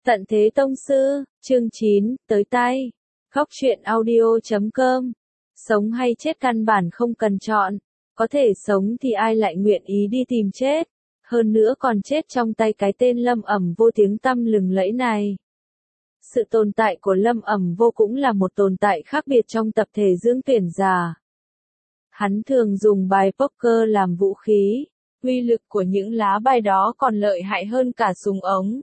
Tận Thế Tông Sư, chương 9, tới tay. Góc truyện audio.com. Sống hay chết căn bản không cần chọn. Có thể sống thì ai lại nguyện ý đi tìm chết. Hơn nữa còn chết trong tay cái tên Lâm Ẩm Vô tiếng tăm lừng lẫy này. Sự tồn tại của Lâm Ẩm Vô cũng là một tồn tại khác biệt trong tập thể dưỡng tuyển giả. Hắn thường dùng bài poker làm vũ khí. Uy lực của những lá bài đó còn lợi hại hơn cả súng ống.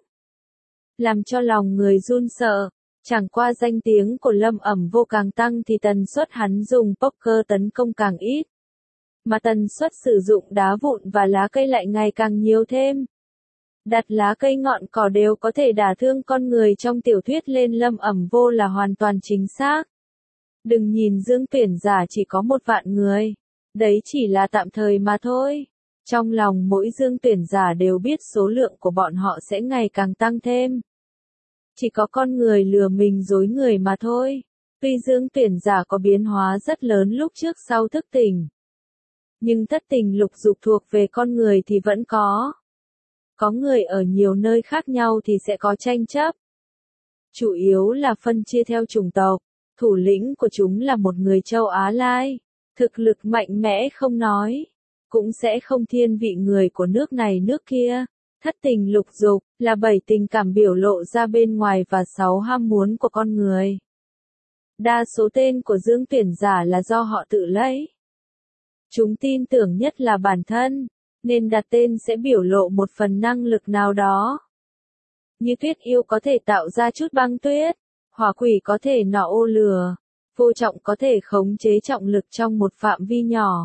Làm cho lòng người run sợ. Chẳng qua danh tiếng của Lâm Ẩm Vô càng tăng thì tần suất hắn dùng poker tấn công càng ít. Mà tần suất sử dụng đá vụn và lá cây lại ngày càng nhiều thêm. Đặt lá cây ngọn cỏ đều có thể đả thương con người trong tiểu thuyết lên Lâm Ẩm Vô là hoàn toàn chính xác. Đừng nhìn dưỡng tuyển giả chỉ có 1 vạn người. Đấy chỉ là tạm thời mà thôi. Trong lòng mỗi dưỡng tuyển giả đều biết số lượng của bọn họ sẽ ngày càng tăng thêm. Chỉ có con người lừa mình dối người mà thôi. Tuy dưỡng tuyển giả có biến hóa rất lớn lúc trước sau thức tỉnh. Nhưng thất tình lục dục thuộc về con người thì vẫn có. Có người ở nhiều nơi khác nhau thì sẽ có tranh chấp. Chủ yếu là phân chia theo chủng tộc. Thủ lĩnh của chúng là một người châu Á Lai. Thực lực mạnh mẽ không nói. Cũng sẽ không thiên vị người của nước này nước kia. Thất tình lục dục là 7 tình cảm biểu lộ ra bên ngoài và 6 ham muốn của con người. Đa số tên của dưỡng tuyển giả là do họ tự lấy. Chúng tin tưởng nhất là bản thân, nên đặt tên sẽ biểu lộ một phần năng lực nào đó. Như Tuyết Yêu có thể tạo ra chút băng tuyết, Hỏa Quỷ có thể nọ ô lửa, Vô Trọng có thể khống chế trọng lực trong một phạm vi nhỏ.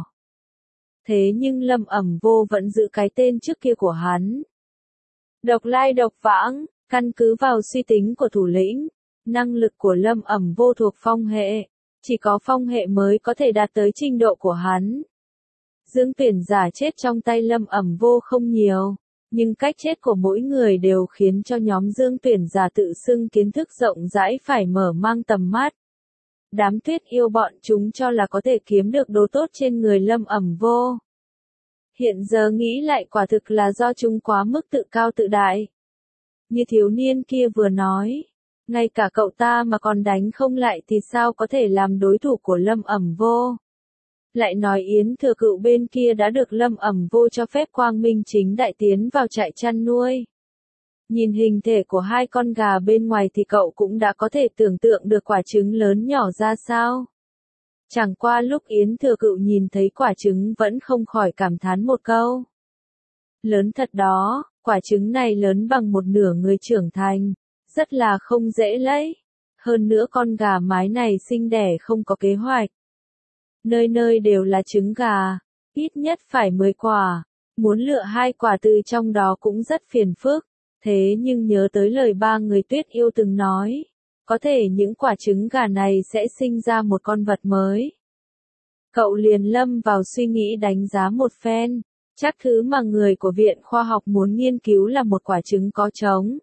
Thế nhưng Lâm Ẩm Vô vẫn giữ cái tên trước kia của hắn. Độc lai độc vãng, căn cứ vào suy tính của thủ lĩnh, năng lực của Lâm Ẩm Vô thuộc phong hệ, chỉ có phong hệ mới có thể đạt tới trình độ của hắn. Dưỡng tuyển giả chết trong tay Lâm Ẩm Vô không nhiều, nhưng cách chết của mỗi người đều khiến cho nhóm dưỡng tuyển giả tự xưng kiến thức rộng rãi phải mở mang tầm mắt. Đám Tuyết Yêu bọn chúng cho là có thể kiếm được đồ tốt trên người Lâm Ẩm Vô. Hiện giờ nghĩ lại quả thực là do chúng quá mức tự cao tự đại. Như thiếu niên kia vừa nói, ngay cả cậu ta mà còn đánh không lại thì sao có thể làm đối thủ của Lâm Ẩm Vô. Lại nói Yến Thừa Cựu bên kia đã được Lâm Ẩm Vô cho phép quang minh chính đại tiến vào trại chăn nuôi. Nhìn hình thể của 2 con gà bên ngoài thì cậu cũng đã có thể tưởng tượng được quả trứng lớn nhỏ ra sao. Chẳng qua lúc Yến Thừa Cựu nhìn thấy quả trứng vẫn không khỏi cảm thán một câu. Lớn thật đó, quả trứng này lớn bằng 1/2 người trưởng thành, rất là không dễ lấy. Hơn nữa con gà mái này sinh đẻ không có kế hoạch. Nơi nơi đều là trứng gà, ít nhất phải 10 quả, muốn lựa 2 quả từ trong đó cũng rất phiền phức. Thế nhưng nhớ tới lời 3 người Tuyết Yêu từng nói. Có thể những quả trứng gà này sẽ sinh ra một con vật mới. Cậu liền lâm vào suy nghĩ đánh giá một phen. Chắc thứ mà người của Viện Khoa học muốn nghiên cứu là một quả trứng có trống.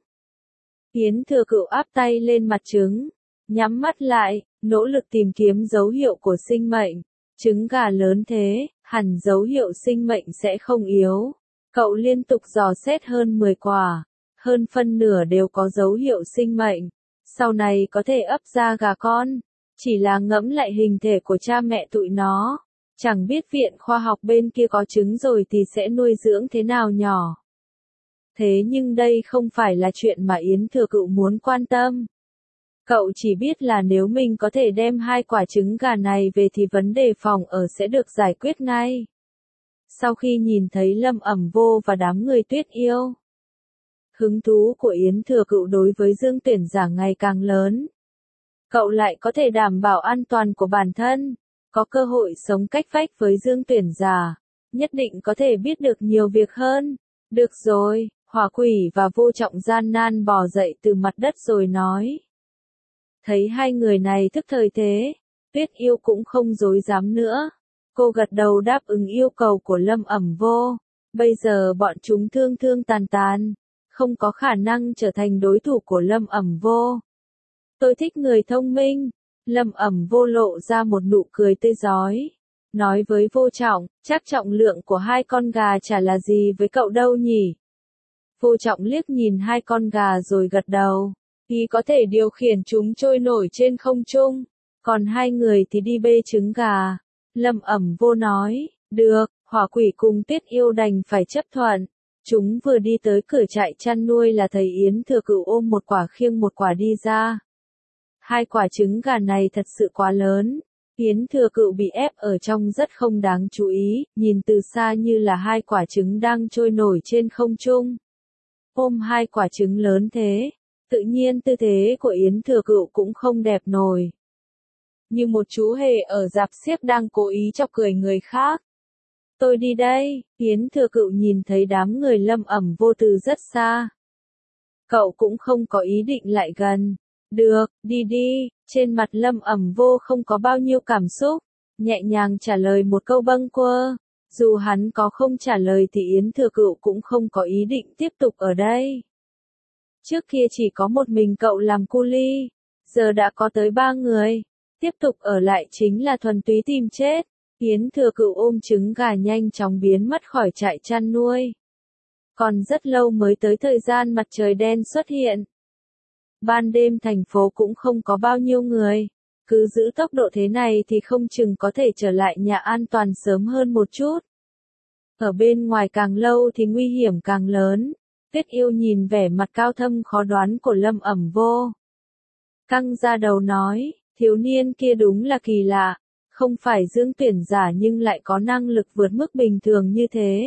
Yến Thừa Cựu áp tay lên mặt trứng, nhắm mắt lại, nỗ lực tìm kiếm dấu hiệu của sinh mệnh. Trứng gà lớn thế, hẳn dấu hiệu sinh mệnh sẽ không yếu. Cậu liên tục dò xét hơn 10 quả, hơn phân nửa đều có dấu hiệu sinh mệnh. Sau này có thể ấp ra gà con, chỉ là ngẫm lại hình thể của cha mẹ tụi nó, chẳng biết Viện Khoa học bên kia có trứng rồi thì sẽ nuôi dưỡng thế nào nhỏ. Thế nhưng đây không phải là chuyện mà Yến Thừa Cựu muốn quan tâm. Cậu chỉ biết là nếu mình có thể đem 2 quả trứng gà này về thì vấn đề phòng ở sẽ được giải quyết ngay. Sau khi nhìn thấy Lâm Ẩm Vô và đám người Tuyết Yêu, hứng thú của Yến Thừa Cựu đối với dưỡng tuyển giả ngày càng lớn. Cậu lại có thể đảm bảo an toàn của bản thân, có cơ hội sống cách vách với dưỡng tuyển giả, nhất định có thể biết được nhiều việc hơn. Được rồi, Hỏa Quỷ và Vô Trọng gian nan bò dậy từ mặt đất rồi nói. Thấy 2 người này thức thời thế, Tuyết Yêu cũng không dối dám nữa. Cô gật đầu đáp ứng yêu cầu của Lâm Ẩm Vô. Bây giờ bọn chúng thương thương tàn tàn, không có khả năng trở thành đối thủ của Lâm Ẩm Vô. Tôi thích người thông minh. Lâm Ẩm Vô lộ ra một nụ cười tươi rói. Nói với Vô Trọng, chắc trọng lượng của 2 con gà chả là gì với cậu đâu nhỉ. Vô Trọng liếc nhìn hai con gà rồi gật đầu. Y có thể điều khiển chúng trôi nổi trên không trung, còn hai người thì đi bê trứng gà. Lâm Ẩm Vô nói, được, Hỏa Quỷ cùng Tuyết Yêu đành phải chấp thuận. Chúng vừa đi tới cửa trại chăn nuôi là thấy Yến Thừa Cửu ôm một quả khiêng một quả đi ra. Hai quả trứng gà này thật sự quá lớn. Yến Thừa Cửu bị ép ở trong rất không đáng chú ý, nhìn từ xa như là hai quả trứng đang trôi nổi trên không trung. Ôm hai quả trứng lớn thế, tự nhiên tư thế của Yến Thừa Cửu cũng không đẹp nổi. Như một chú hề ở rạp xiếc đang cố ý chọc cười người khác. Tôi đi đây, Yến Thừa Cửu nhìn thấy đám người Lâm Ẩm Vô từ rất xa. Cậu cũng không có ý định lại gần. Được, đi đi, trên mặt Lâm Ẩm Vô không có bao nhiêu cảm xúc, nhẹ nhàng trả lời một câu bâng quơ. Dù hắn có không trả lời thì Yến Thừa Cửu cũng không có ý định tiếp tục ở đây. Trước kia chỉ có một mình cậu làm cu li, giờ đã có tới 3 người, tiếp tục ở lại chính là thuần túy tìm chết. Yến Thừa Cửu ôm trứng gà nhanh chóng biến mất khỏi trại chăn nuôi. Còn rất lâu mới tới thời gian mặt trời đen xuất hiện. Ban đêm thành phố cũng không có bao nhiêu người. Cứ giữ tốc độ thế này thì không chừng có thể trở lại nhà an toàn sớm hơn một chút. Ở bên ngoài càng lâu thì nguy hiểm càng lớn. Tuyết Yêu nhìn vẻ mặt cao thâm khó đoán của Lâm Ẩm Vô. Căng ra đầu nói, thiếu niên kia đúng là kỳ lạ. Không phải dương tuyển giả nhưng lại có năng lực vượt mức bình thường như thế.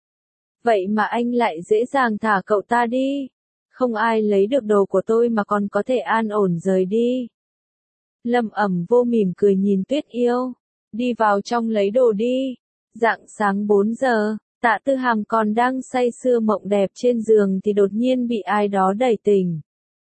Vậy mà anh lại dễ dàng thả cậu ta đi. Không ai lấy được đồ của tôi mà còn có thể an ổn rời đi. Lâm Ẩm Vô mỉm cười nhìn Tuyết Yêu. Đi vào trong lấy đồ đi. Rạng sáng 4 giờ, Tạ Tư Hàm còn đang say sưa mộng đẹp trên giường thì đột nhiên bị ai đó đẩy tỉnh.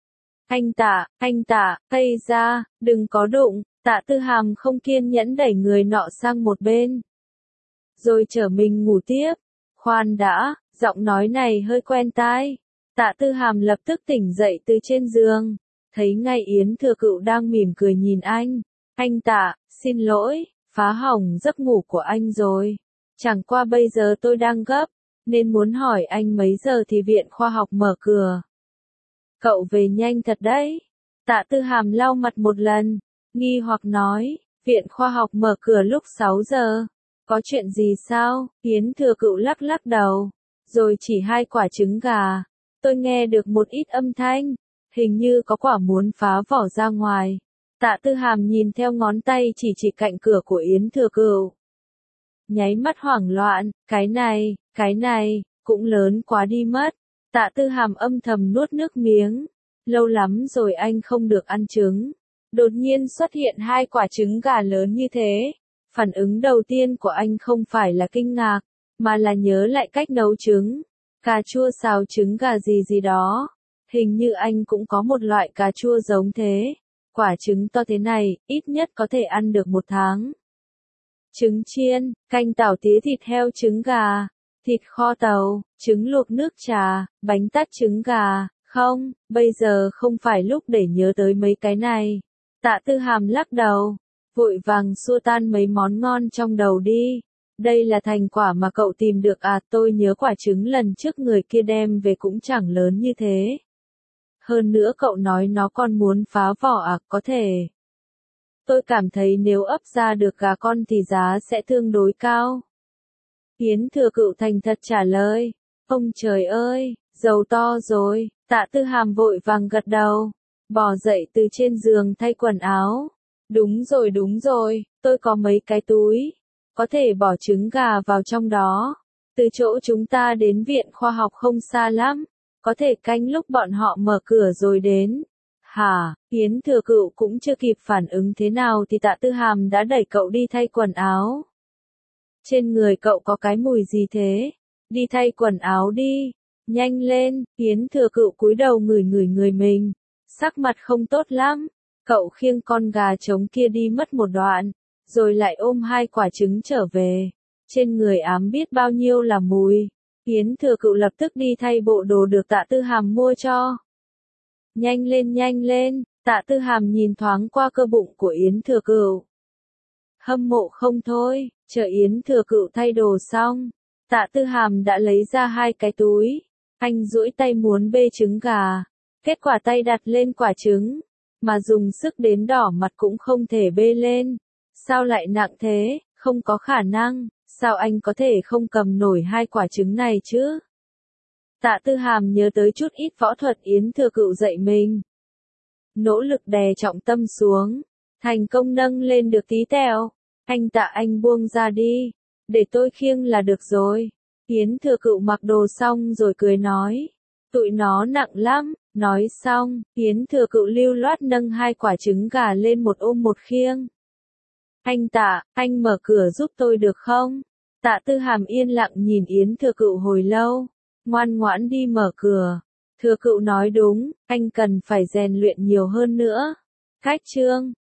Anh Tạ, cây ra, đừng có đụng. Tạ Tư Hàm không kiên nhẫn đẩy người nọ sang một bên. Rồi trở mình ngủ tiếp. Khoan đã, giọng nói này hơi quen tai. Tạ Tư Hàm lập tức tỉnh dậy từ trên giường. Thấy ngay Yến Thừa Cửu đang mỉm cười nhìn anh. Anh Tạ, xin lỗi, phá hỏng giấc ngủ của anh rồi. Chẳng qua bây giờ tôi đang gấp, nên muốn hỏi anh mấy giờ thì viện khoa học mở cửa. Cậu về nhanh thật đấy. Tạ Tư Hàm lau mặt một lần, nghi hoặc nói, viện khoa học mở cửa lúc 6 giờ. Có chuyện gì sao? Yến Thừa Cửu lắc lắc đầu, rồi chỉ hai quả trứng gà. Tôi nghe được một ít âm thanh, hình như có quả muốn phá vỏ ra ngoài. Tạ Tư Hàm nhìn theo ngón tay chỉ cạnh cửa của Yến Thừa Cửu. Nháy mắt hoảng loạn, cái này, cũng lớn quá đi mất. Tạ Tư Hàm âm thầm nuốt nước miếng. Lâu lắm rồi anh không được ăn trứng. Đột nhiên xuất hiện hai quả trứng gà lớn như thế. Phản ứng đầu tiên của anh không phải là kinh ngạc, mà là nhớ lại cách nấu trứng. Cà chua xào trứng gà gì đó. Hình như anh cũng có một loại cà chua giống thế. Quả trứng to thế này, ít nhất có thể ăn được 1 tháng. Trứng chiên, canh tảo tía thịt heo trứng gà, thịt kho tàu, trứng luộc nước trà, bánh tét trứng gà. Không, bây giờ không phải lúc để nhớ tới mấy cái này. Tạ Tư Hàm lắc đầu, vội vàng xua tan mấy món ngon trong đầu đi. Đây là thành quả mà cậu tìm được à? Tôi nhớ quả trứng lần trước người kia đem về cũng chẳng lớn như thế. Hơn nữa cậu nói nó còn muốn phá vỏ à? Có thể. Tôi cảm thấy nếu ấp ra được gà con thì giá sẽ tương đối cao. Yến Thừa Cửu thành thật trả lời. Ông trời ơi, giàu to rồi. Tạ Tư Hàm vội vàng gật đầu, bò dậy từ trên giường thay quần áo. Đúng rồi, tôi có mấy cái túi, có thể bỏ trứng gà vào trong đó. Từ chỗ chúng ta đến viện khoa học không xa lắm, có thể canh lúc bọn họ mở cửa rồi đến. Hả? Yến Thừa Cửu cũng chưa kịp phản ứng thế nào thì Tạ Tư Hàm đã đẩy cậu đi thay quần áo. Trên người cậu có cái mùi gì thế? Đi thay quần áo đi. Nhanh lên, Yến Thừa Cửu cúi đầu ngửi người mình, sắc mặt không tốt lắm. Cậu khiêng con gà trống kia đi mất một đoạn, rồi lại ôm hai quả trứng trở về. Trên người ám biết bao nhiêu là mùi. Yến Thừa Cửu lập tức đi thay bộ đồ được Tạ Tư Hàm mua cho. Nhanh lên, Tạ Tư Hàm nhìn thoáng qua cơ bụng của Yến Thừa Cửu. Hâm mộ không thôi, chờ Yến Thừa Cửu thay đồ xong, Tạ Tư Hàm đã lấy ra hai cái túi. Anh duỗi tay muốn bê trứng gà. Kết quả tay đặt lên quả trứng, mà dùng sức đến đỏ mặt cũng không thể bê lên. Sao lại nặng thế, không có khả năng, sao anh có thể không cầm nổi hai quả trứng này chứ? Tạ Tư Hàm nhớ tới chút ít võ thuật Yến Thừa Cựu dạy mình. Nỗ lực đè trọng tâm xuống, thành công nâng lên được tí tẹo. Anh Tạ, anh buông ra đi, để tôi khiêng là được rồi. Yến Thừa Cựu mặc đồ xong rồi cười nói, tụi nó nặng lắm. Nói xong, Yến Thừa Cựu lưu loát nâng hai quả trứng gà lên một ôm một khiêng. Anh Tạ, anh mở cửa giúp tôi được không? Tạ Tư Hàm yên lặng nhìn Yến Thừa Cựu hồi lâu, ngoan ngoãn đi mở cửa. Thừa Cựu nói đúng, anh cần phải rèn luyện nhiều hơn nữa. Khách trương.